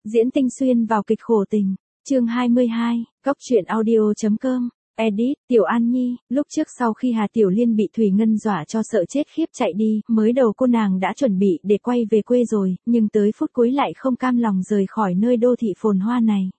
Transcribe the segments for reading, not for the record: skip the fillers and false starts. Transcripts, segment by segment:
Diễn tinh xuyên vào kịch khổ tình. Chương 22, Cóc truyện audio.com. Edit, Tiểu An Nhi, lúc trước sau khi Hà Tiểu Liên bị Thủy Ngân dọa cho sợ chết khiếp chạy đi, mới đầu cô nàng đã chuẩn bị để quay về quê rồi, nhưng tới phút cuối lại không cam lòng rời khỏi nơi đô thị phồn hoa này.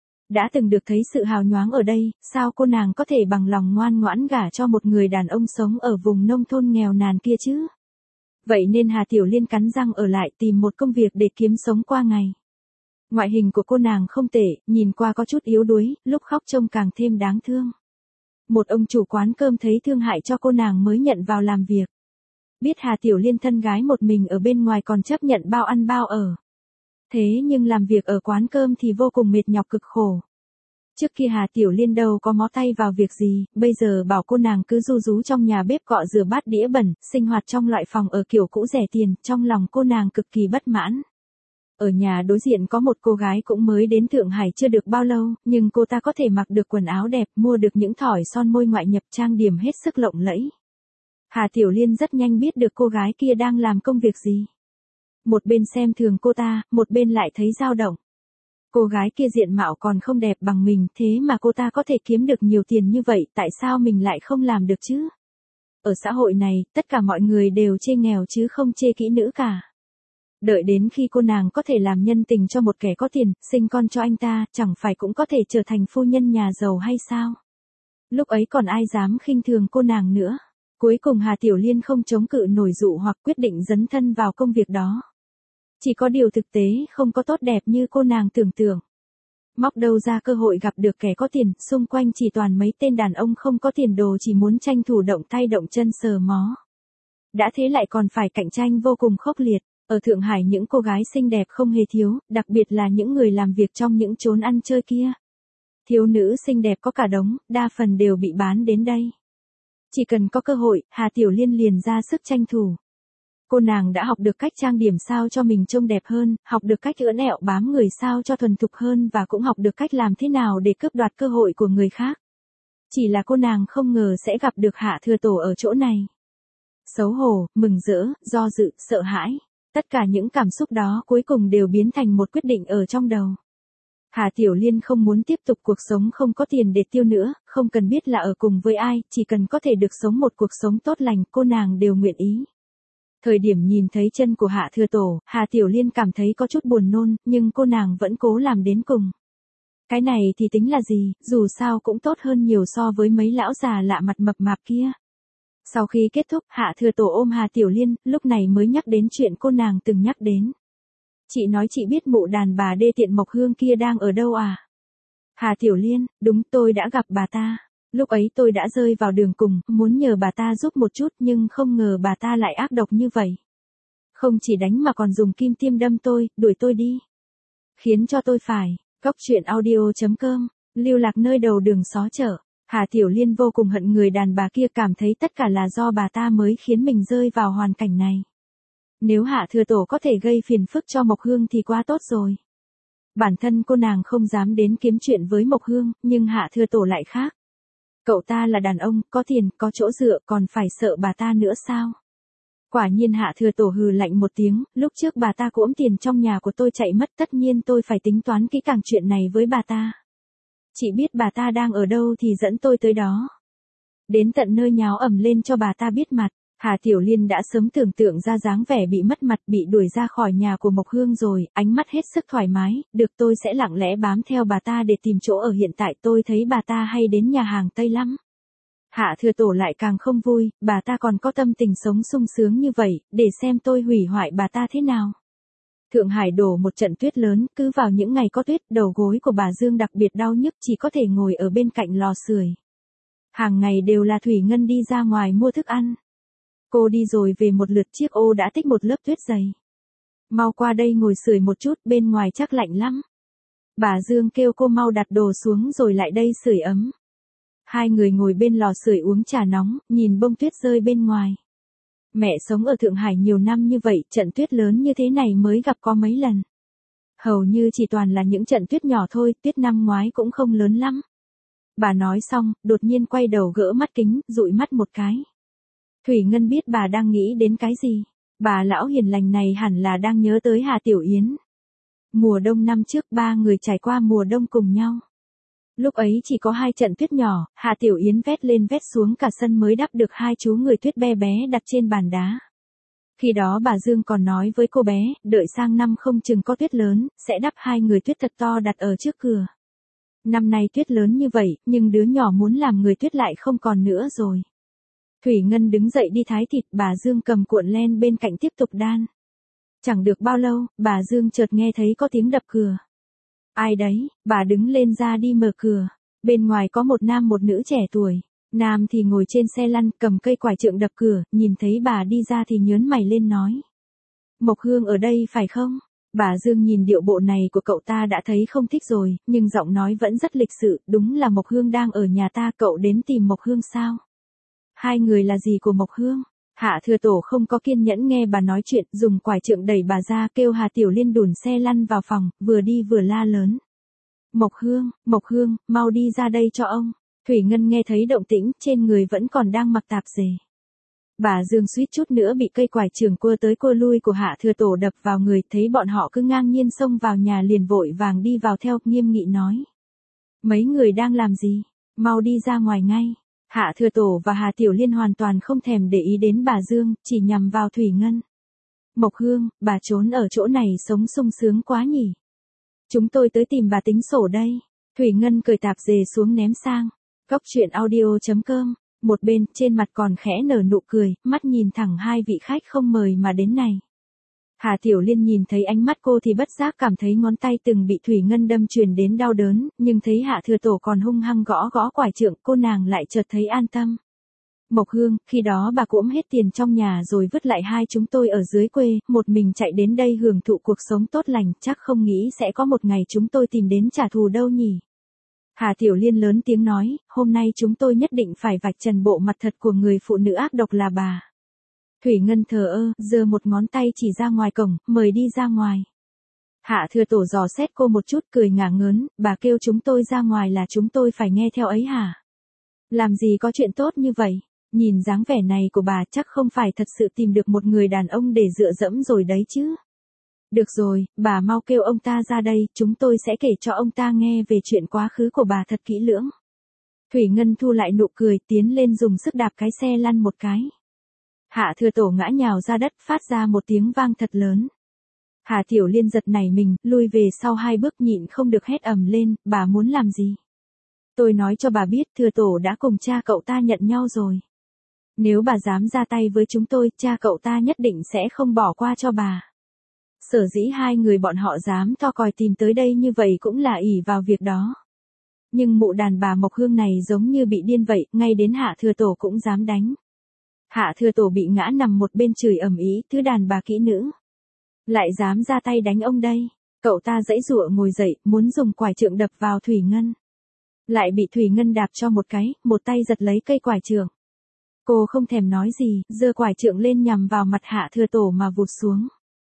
Đã từng được thấy sự hào nhoáng ở đây, sao cô nàng có thể bằng lòng ngoan ngoãn gả cho một người đàn ông sống ở vùng nông thôn nghèo nàn kia chứ? Vậy nên Hà Tiểu Liên cắn răng ở lại tìm một công việc để kiếm sống qua ngày. Ngoại hình của cô nàng không tệ, nhìn qua có chút yếu đuối, lúc khóc trông càng thêm đáng thương. Một ông chủ quán cơm thấy thương hại cho cô nàng mới nhận vào làm việc. Biết Hà Tiểu Liên thân gái một mình ở bên ngoài còn chấp nhận bao ăn bao ở. Thế nhưng làm việc ở quán cơm thì vô cùng mệt nhọc cực khổ. Trước kia Hà Tiểu Liên đâu có mó tay vào việc gì, bây giờ bảo cô nàng cứ ru rú trong nhà bếp cọ rửa bát đĩa bẩn, sinh hoạt trong loại phòng ở kiểu cũ rẻ tiền, trong lòng cô nàng cực kỳ bất mãn. Ở nhà đối diện có một cô gái cũng mới đến Thượng Hải chưa được bao lâu, nhưng cô ta có thể mặc được quần áo đẹp, mua được những thỏi son môi ngoại nhập trang điểm hết sức lộng lẫy. Hà Tiểu Liên rất nhanh biết được cô gái kia đang làm công việc gì. Một bên xem thường cô ta, một bên lại thấy dao động. Cô gái kia diện mạo còn không đẹp bằng mình, thế mà cô ta có thể kiếm được nhiều tiền như vậy, tại sao mình lại không làm được chứ? Ở xã hội này, tất cả mọi người đều chê nghèo chứ không chê kỹ nữ cả. Đợi đến khi cô nàng có thể làm nhân tình cho một kẻ có tiền, sinh con cho anh ta, chẳng phải cũng có thể trở thành phu nhân nhà giàu hay sao? Lúc ấy còn ai dám khinh thường cô nàng nữa. Cuối cùng Hà Tiểu Liên không chống cự nổi dụ hoặc quyết định dấn thân vào công việc đó. Chỉ có điều thực tế không có tốt đẹp như cô nàng tưởng tượng. Móc đâu ra cơ hội gặp được kẻ có tiền, xung quanh chỉ toàn mấy tên đàn ông không có tiền đồ chỉ muốn tranh thủ động tay động chân sờ mó. Đã thế lại còn phải cạnh tranh vô cùng khốc liệt. Ở Thượng Hải những cô gái xinh đẹp không hề thiếu, đặc biệt là những người làm việc trong những chốn ăn chơi kia. Thiếu nữ xinh đẹp có cả đống, đa phần đều bị bán đến đây. Chỉ cần có cơ hội, Hà Tiểu Liên liền ra sức tranh thủ. Cô nàng đã học được cách trang điểm sao cho mình trông đẹp hơn, học được cách ưỡn ẹo bám người sao cho thuần thục hơn và cũng học được cách làm thế nào để cướp đoạt cơ hội của người khác. Chỉ là cô nàng không ngờ sẽ gặp được Hạ Thừa Tổ ở chỗ này. Xấu hổ, mừng rỡ, do dự, sợ hãi. Tất cả những cảm xúc đó cuối cùng đều biến thành một quyết định ở trong đầu. Hà Tiểu Liên không muốn tiếp tục cuộc sống không có tiền để tiêu nữa, không cần biết là ở cùng với ai, chỉ cần có thể được sống một cuộc sống tốt lành, cô nàng đều nguyện ý. Thời điểm nhìn thấy chân của Hạ Thừa Tổ, Hà Tiểu Liên cảm thấy có chút buồn nôn, nhưng cô nàng vẫn cố làm đến cùng. Cái này thì tính là gì, dù sao cũng tốt hơn nhiều so với mấy lão già lạ mặt mập mạp kia. Sau khi kết thúc, Hạ Thừa Tổ ôm Hà Tiểu Liên, lúc này mới nhắc đến chuyện cô nàng từng nhắc đến. Chị nói chị biết mụ đàn bà đê tiện Mộc Hương kia đang ở đâu à? Hà Tiểu Liên, đúng, tôi đã gặp bà ta. Lúc ấy tôi đã rơi vào đường cùng, muốn nhờ bà ta giúp một chút nhưng không ngờ bà ta lại ác độc như vậy. Không chỉ đánh mà còn dùng kim tiêm đâm tôi, đuổi tôi đi. Khiến cho tôi phải, Cóc truyện audio.com, lưu lạc nơi đầu đường xó chợ. Hà Tiểu Liên vô cùng hận người đàn bà kia, cảm thấy tất cả là do bà ta mới khiến mình rơi vào hoàn cảnh này. Nếu Hạ Thừa Tổ có thể gây phiền phức cho Mộc Hương thì quá tốt rồi. Bản thân cô nàng không dám đến kiếm chuyện với Mộc Hương, nhưng Hạ Thừa Tổ lại khác. Cậu ta là đàn ông, có tiền, có chỗ dựa, còn phải sợ bà ta nữa sao? Quả nhiên Hạ Thừa Tổ hừ lạnh một tiếng, lúc trước bà ta cuỗm tiền trong nhà của tôi chạy mất, tất nhiên tôi phải tính toán kỹ càng chuyện này với bà ta. Chị biết bà ta đang ở đâu thì dẫn tôi tới đó. Đến tận nơi nháo ầm lên cho bà ta biết mặt. Hà Tiểu Liên đã sớm tưởng tượng ra dáng vẻ bị mất mặt, bị đuổi ra khỏi nhà của Mộc Hương rồi, ánh mắt hết sức thoải mái, được tôi sẽ lặng lẽ bám theo bà ta để tìm chỗ ở hiện tại, tôi thấy bà ta hay đến nhà hàng Tây lắm. Hạ Thừa Tổ lại càng không vui, bà ta còn có tâm tình sống sung sướng như vậy, để xem tôi hủy hoại bà ta thế nào. Thượng Hải đổ một trận tuyết lớn, cứ vào những ngày có tuyết, đầu gối của bà Dương đặc biệt đau nhức, chỉ có thể ngồi ở bên cạnh lò sưởi. Hàng ngày đều là Thủy Ngân đi ra ngoài mua thức ăn. Cô đi rồi về một lượt chiếc ô đã tích một lớp tuyết dày. Mau qua đây ngồi sưởi một chút, bên ngoài chắc lạnh lắm. Bà Dương kêu cô mau đặt đồ xuống rồi lại đây sưởi ấm. Hai người ngồi bên lò sưởi uống trà nóng, nhìn bông tuyết rơi bên ngoài. Mẹ sống ở Thượng Hải nhiều năm như vậy, trận tuyết lớn như thế này mới gặp có mấy lần. Hầu như chỉ toàn là những trận tuyết nhỏ thôi, tuyết năm ngoái cũng không lớn lắm. Bà nói xong, đột nhiên quay đầu gỡ mắt kính, dụi mắt một cái. Thủy Ngân biết bà đang nghĩ đến cái gì. Bà lão hiền lành này hẳn là đang nhớ tới Hà Tiểu Yến. Mùa đông năm trước ba người trải qua mùa đông cùng nhau. Lúc ấy chỉ có 2 trận tuyết nhỏ, Hạ Tiểu Yến vét lên vét xuống cả sân mới đắp được 2 chú người tuyết bé bé đặt trên bàn đá. Khi đó bà Dương còn nói với cô bé, đợi sang năm không chừng có tuyết lớn, sẽ đắp 2 người tuyết thật to đặt ở trước cửa. Năm nay tuyết lớn như vậy, nhưng đứa nhỏ muốn làm người tuyết lại không còn nữa rồi. Thủy Ngân đứng dậy đi thái thịt, bà Dương cầm cuộn len bên cạnh tiếp tục đan. Chẳng được bao lâu, bà Dương chợt nghe thấy có tiếng đập cửa. Ai đấy, bà đứng lên ra đi mở cửa. Bên ngoài có một nam một nữ trẻ tuổi. Nam thì ngồi trên xe lăn cầm cây quải trượng đập cửa, nhìn thấy bà đi ra thì nhớn mày lên nói. Mộc Hương ở đây phải không? Bà Dương nhìn điệu bộ này của cậu ta đã thấy không thích rồi, nhưng giọng nói vẫn rất lịch sự, đúng là Mộc Hương đang ở nhà ta, cậu đến tìm Mộc Hương sao? 2 người là gì của Mộc Hương? Hạ Thừa Tổ không có kiên nhẫn nghe bà nói chuyện, dùng quải trượng đẩy bà ra kêu Hà Tiểu Liên đùn xe lăn vào phòng, vừa đi vừa la lớn. Mộc Hương, mau đi ra đây cho ông. Thủy Ngân nghe thấy động tĩnh, trên người vẫn còn đang mặc tạp dề. Bà Dương suýt chút nữa bị cây quải trường cua tới cua lui của Hạ Thừa Tổ đập vào người, thấy bọn họ cứ ngang nhiên xông vào nhà liền vội vàng đi vào theo, nghiêm nghị nói. Mấy người đang làm gì? Mau đi ra ngoài ngay. Hạ Thừa Tổ và Hà Tiểu Liên hoàn toàn không thèm để ý đến bà Dương, chỉ nhằm vào Thủy Ngân. Mộc Hương, bà trốn ở chỗ này sống sung sướng quá nhỉ. Chúng tôi tới tìm bà tính sổ đây. Thủy Ngân cởi tạp dề xuống ném sang. Góc truyện audio.com. Một bên, trên mặt còn khẽ nở nụ cười, mắt nhìn thẳng 2 vị khách không mời mà đến này. Hà Tiểu Liên nhìn thấy ánh mắt cô thì bất giác cảm thấy ngón tay từng bị Thủy Ngân đâm truyền đến đau đớn, nhưng thấy Hạ Thừa Tổ còn hung hăng gõ gõ quải trượng, cô nàng lại chợt thấy an tâm. Mộc Hương, khi đó bà cũng hết tiền trong nhà rồi vứt lại 2 chúng tôi ở dưới quê, một mình chạy đến đây hưởng thụ cuộc sống tốt lành, chắc không nghĩ sẽ có một ngày chúng tôi tìm đến trả thù đâu nhỉ. Hà Tiểu Liên lớn tiếng nói, hôm nay chúng tôi nhất định phải vạch trần bộ mặt thật của người phụ nữ ác độc là bà. Thủy Ngân thờ ơ, giơ một ngón tay chỉ ra ngoài cổng, mời đi ra ngoài. Hạ Thừa Tổ dò xét cô một chút cười ngả ngớn, bà kêu chúng tôi ra ngoài là chúng tôi phải nghe theo ấy hả? Làm gì có chuyện tốt như vậy? Nhìn dáng vẻ này của bà chắc không phải thật sự tìm được một người đàn ông để dựa dẫm rồi đấy chứ. Được rồi, bà mau kêu ông ta ra đây, chúng tôi sẽ kể cho ông ta nghe về chuyện quá khứ của bà thật kỹ lưỡng. Thủy Ngân thu lại nụ cười, tiến lên dùng sức đạp cái xe lăn một cái. Hạ Thừa Tổ ngã nhào ra đất, phát ra một tiếng vang thật lớn. Hà Tiểu Liên giật nảy mình, lui về sau 2 bước, nhịn không được hét ầm lên, bà muốn làm gì? Tôi nói cho bà biết, Thừa Tổ đã cùng cha cậu ta nhận nhau rồi. Nếu bà dám ra tay với chúng tôi, cha cậu ta nhất định sẽ không bỏ qua cho bà. Sở dĩ 2 người bọn họ dám to còi tìm tới đây như vậy cũng là ỷ vào việc đó. Nhưng mụ đàn bà Mộc Hương này giống như bị điên vậy, ngay đến Hạ Thừa Tổ cũng dám đánh. Hạ Thừa Tổ bị ngã nằm một bên chửi ầm ĩ, thứ đàn bà kỹ nữ. Lại dám ra tay đánh ông đây. Cậu ta giãy giụa ngồi dậy, muốn dùng quải trượng đập vào Thủy Ngân. Lại bị Thủy Ngân đạp cho một cái, một tay giật lấy cây quải trượng. Cô không thèm nói gì, giơ quải trượng lên nhằm vào mặt Hạ Thừa Tổ mà vụt xuống.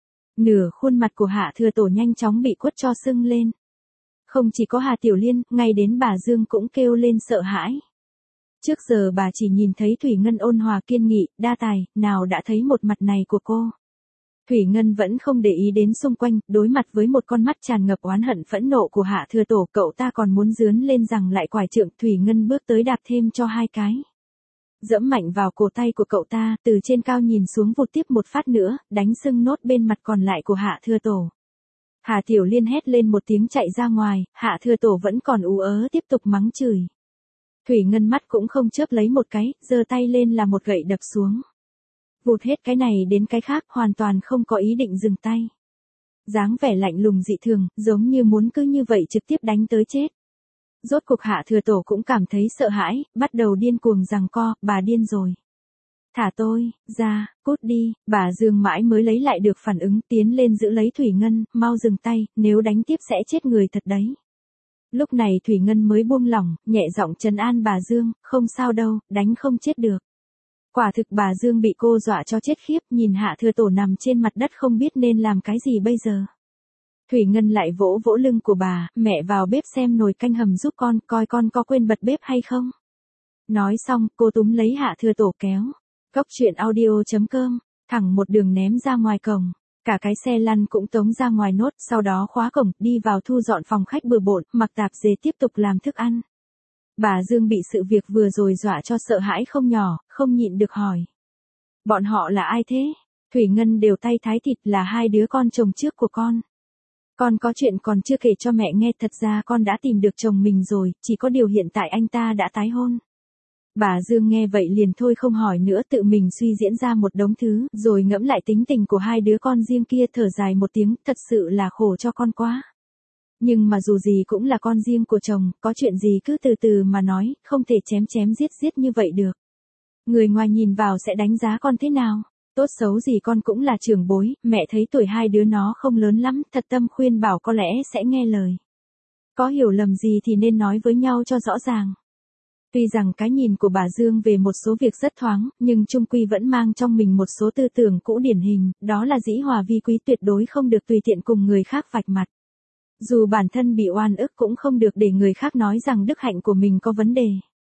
Nửa khuôn mặt của Hạ Thừa Tổ nhanh chóng bị quất cho sưng lên. Không chỉ có Hà Tiểu Liên, ngay đến bà Dương cũng kêu lên sợ hãi. Trước giờ bà chỉ nhìn thấy Thủy Ngân ôn hòa kiên nghị, đa tài, nào đã thấy một mặt này của cô. Thủy Ngân vẫn không để ý đến xung quanh, đối mặt với một con mắt tràn ngập oán hận phẫn nộ của Hạ Thừa Tổ, cậu ta còn muốn giướn lên rằng lại quải trượng, Thủy Ngân bước tới đạp thêm cho 2 cái. Dẫm mạnh vào cổ tay của cậu ta, từ trên cao nhìn xuống vụt tiếp một phát nữa, đánh sưng nốt bên mặt còn lại của Hạ Thừa Tổ. Hà Tiểu Liên hét lên một tiếng chạy ra ngoài, Hạ Thừa Tổ vẫn còn ú ớ tiếp tục mắng chửi. Thủy Ngân mắt cũng không chớp lấy một cái, giơ tay lên là một gậy đập xuống. Vụt hết cái này đến cái khác, hoàn toàn không có ý định dừng tay. Dáng vẻ lạnh lùng dị thường, giống như muốn cứ như vậy trực tiếp đánh tới chết. Rốt cuộc Hạ Thừa Tổ cũng cảm thấy sợ hãi, bắt đầu điên cuồng giằng co, bà điên rồi. Thả tôi, ra, cút đi, bà Dương mãi mới lấy lại được phản ứng, tiến lên giữ lấy Thủy Ngân, mau dừng tay, nếu đánh tiếp sẽ chết người thật đấy. Lúc này Thủy Ngân mới buông lỏng, nhẹ giọng trấn an bà Dương, không sao đâu, đánh không chết được. Quả thực bà Dương bị cô dọa cho chết khiếp, nhìn Hạ Thừa Tổ nằm trên mặt đất không biết nên làm cái gì bây giờ. Thủy Ngân lại vỗ vỗ lưng của bà, mẹ vào bếp xem nồi canh hầm giúp con, coi con có quên bật bếp hay không. Nói xong, cô túm lấy Hạ Thừa Tổ kéo. Góc truyện audio.com, thẳng một đường ném ra ngoài cổng. Cả cái xe lăn cũng tống ra ngoài nốt, sau đó khóa cổng, đi vào thu dọn phòng khách bừa bộn, mặc tạp dề tiếp tục làm thức ăn. Bà Dương bị sự việc vừa rồi dọa cho sợ hãi không nhỏ, không nhịn được hỏi. Bọn họ là ai thế? Thủy Ngân đều tay thái thịt, là hai đứa con chồng trước của con. Con có chuyện còn chưa kể cho mẹ nghe, thật ra con đã tìm được chồng mình rồi, chỉ có điều hiện tại anh ta đã tái hôn. Bà Dương nghe vậy liền thôi không hỏi nữa, tự mình suy diễn ra một đống thứ, rồi ngẫm lại tính tình của hai đứa con riêng kia, thở dài một tiếng, thật sự là khổ cho con quá. Nhưng mà dù gì cũng là con riêng của chồng, có chuyện gì cứ từ từ mà nói, không thể chém chém giết giết như vậy được. Người ngoài nhìn vào sẽ đánh giá con thế nào? Tốt xấu gì con cũng là trưởng bối, mẹ thấy tuổi hai đứa nó không lớn lắm, thật tâm khuyên bảo có lẽ sẽ nghe lời. Có hiểu lầm gì thì nên nói với nhau cho rõ ràng. Tuy rằng cái nhìn của bà Dương về một số việc rất thoáng, nhưng chung quy vẫn mang trong mình một số tư tưởng cũ điển hình, đó là dĩ hòa vi quý, tuyệt đối không được tùy tiện cùng người khác vạch mặt. Dù bản thân bị oan ức cũng không được để người khác nói rằng đức hạnh của mình có vấn đề.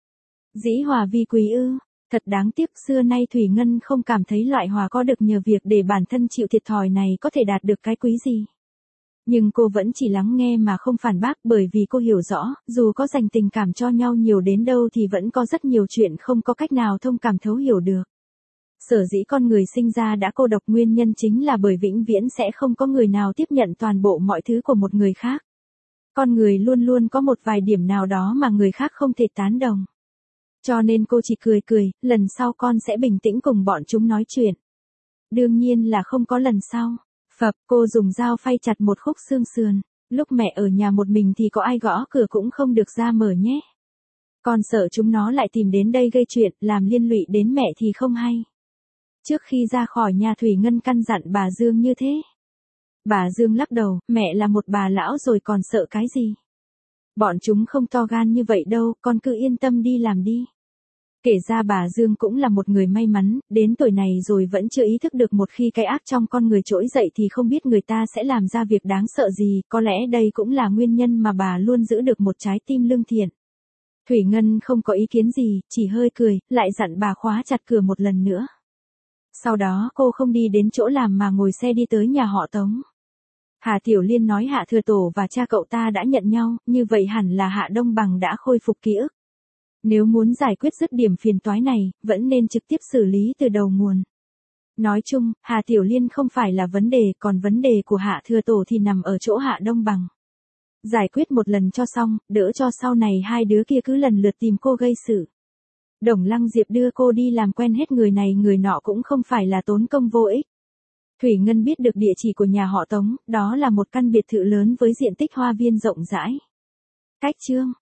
Dĩ hòa vi quý ư? Thật đáng tiếc, xưa nay Thủy Ngân không cảm thấy loại hòa có được nhờ việc để bản thân chịu thiệt thòi này có thể đạt được cái quý gì. Nhưng cô vẫn chỉ lắng nghe mà không phản bác, bởi vì cô hiểu rõ, dù có dành tình cảm cho nhau nhiều đến đâu thì vẫn có rất nhiều chuyện không có cách nào thông cảm thấu hiểu được. Sở dĩ con người sinh ra đã cô độc, nguyên nhân chính là bởi vĩnh viễn sẽ không có người nào tiếp nhận toàn bộ mọi thứ của một người khác. Con người luôn luôn có một vài điểm nào đó mà người khác không thể tán đồng. Cho nên cô chỉ cười cười, lần sau con sẽ bình tĩnh cùng bọn chúng nói chuyện. Đương nhiên là không có lần sau. Phập, cô dùng dao phay chặt một khúc xương sườn. Lúc mẹ ở nhà một mình thì có ai gõ cửa cũng không được ra mở nhé. Con sợ chúng nó lại tìm đến đây gây chuyện, làm liên lụy đến mẹ thì không hay. Trước khi ra khỏi nhà, Thủy Ngân căn dặn bà Dương như thế. Bà Dương lắc đầu, mẹ là một bà lão rồi còn sợ cái gì. Bọn chúng không to gan như vậy đâu, con cứ yên tâm đi làm đi. Kể ra bà Dương cũng là một người may mắn, đến tuổi này rồi vẫn chưa ý thức được một khi cái ác trong con người trỗi dậy thì không biết người ta sẽ làm ra việc đáng sợ gì, có lẽ đây cũng là nguyên nhân mà bà luôn giữ được một trái tim lương thiện. Thủy Ngân không có ý kiến gì, chỉ hơi cười, lại dặn bà khóa chặt cửa một lần nữa. Sau đó cô không đi đến chỗ làm mà ngồi xe đi tới nhà họ Tống. Hà Tiểu Liên nói Hạ Thừa Tổ và cha cậu ta đã nhận nhau, như vậy hẳn là Hạ Đông Bằng đã khôi phục ký ức. Nếu muốn giải quyết dứt điểm phiền toái này, vẫn nên trực tiếp xử lý từ đầu nguồn. Nói chung, Hà Tiểu Liên không phải là vấn đề, còn vấn đề của Hạ Thừa Tổ thì nằm ở chỗ Hạ Đông Bằng. Giải quyết một lần cho xong, đỡ cho sau này hai đứa kia cứ lần lượt tìm cô gây sự. Đồng Lăng Diệp đưa cô đi làm quen hết người này người nọ cũng không phải là tốn công vô ích. Thủy Ngân biết được địa chỉ của nhà họ Tống, đó là một căn biệt thự lớn với diện tích hoa viên rộng rãi. Cách chương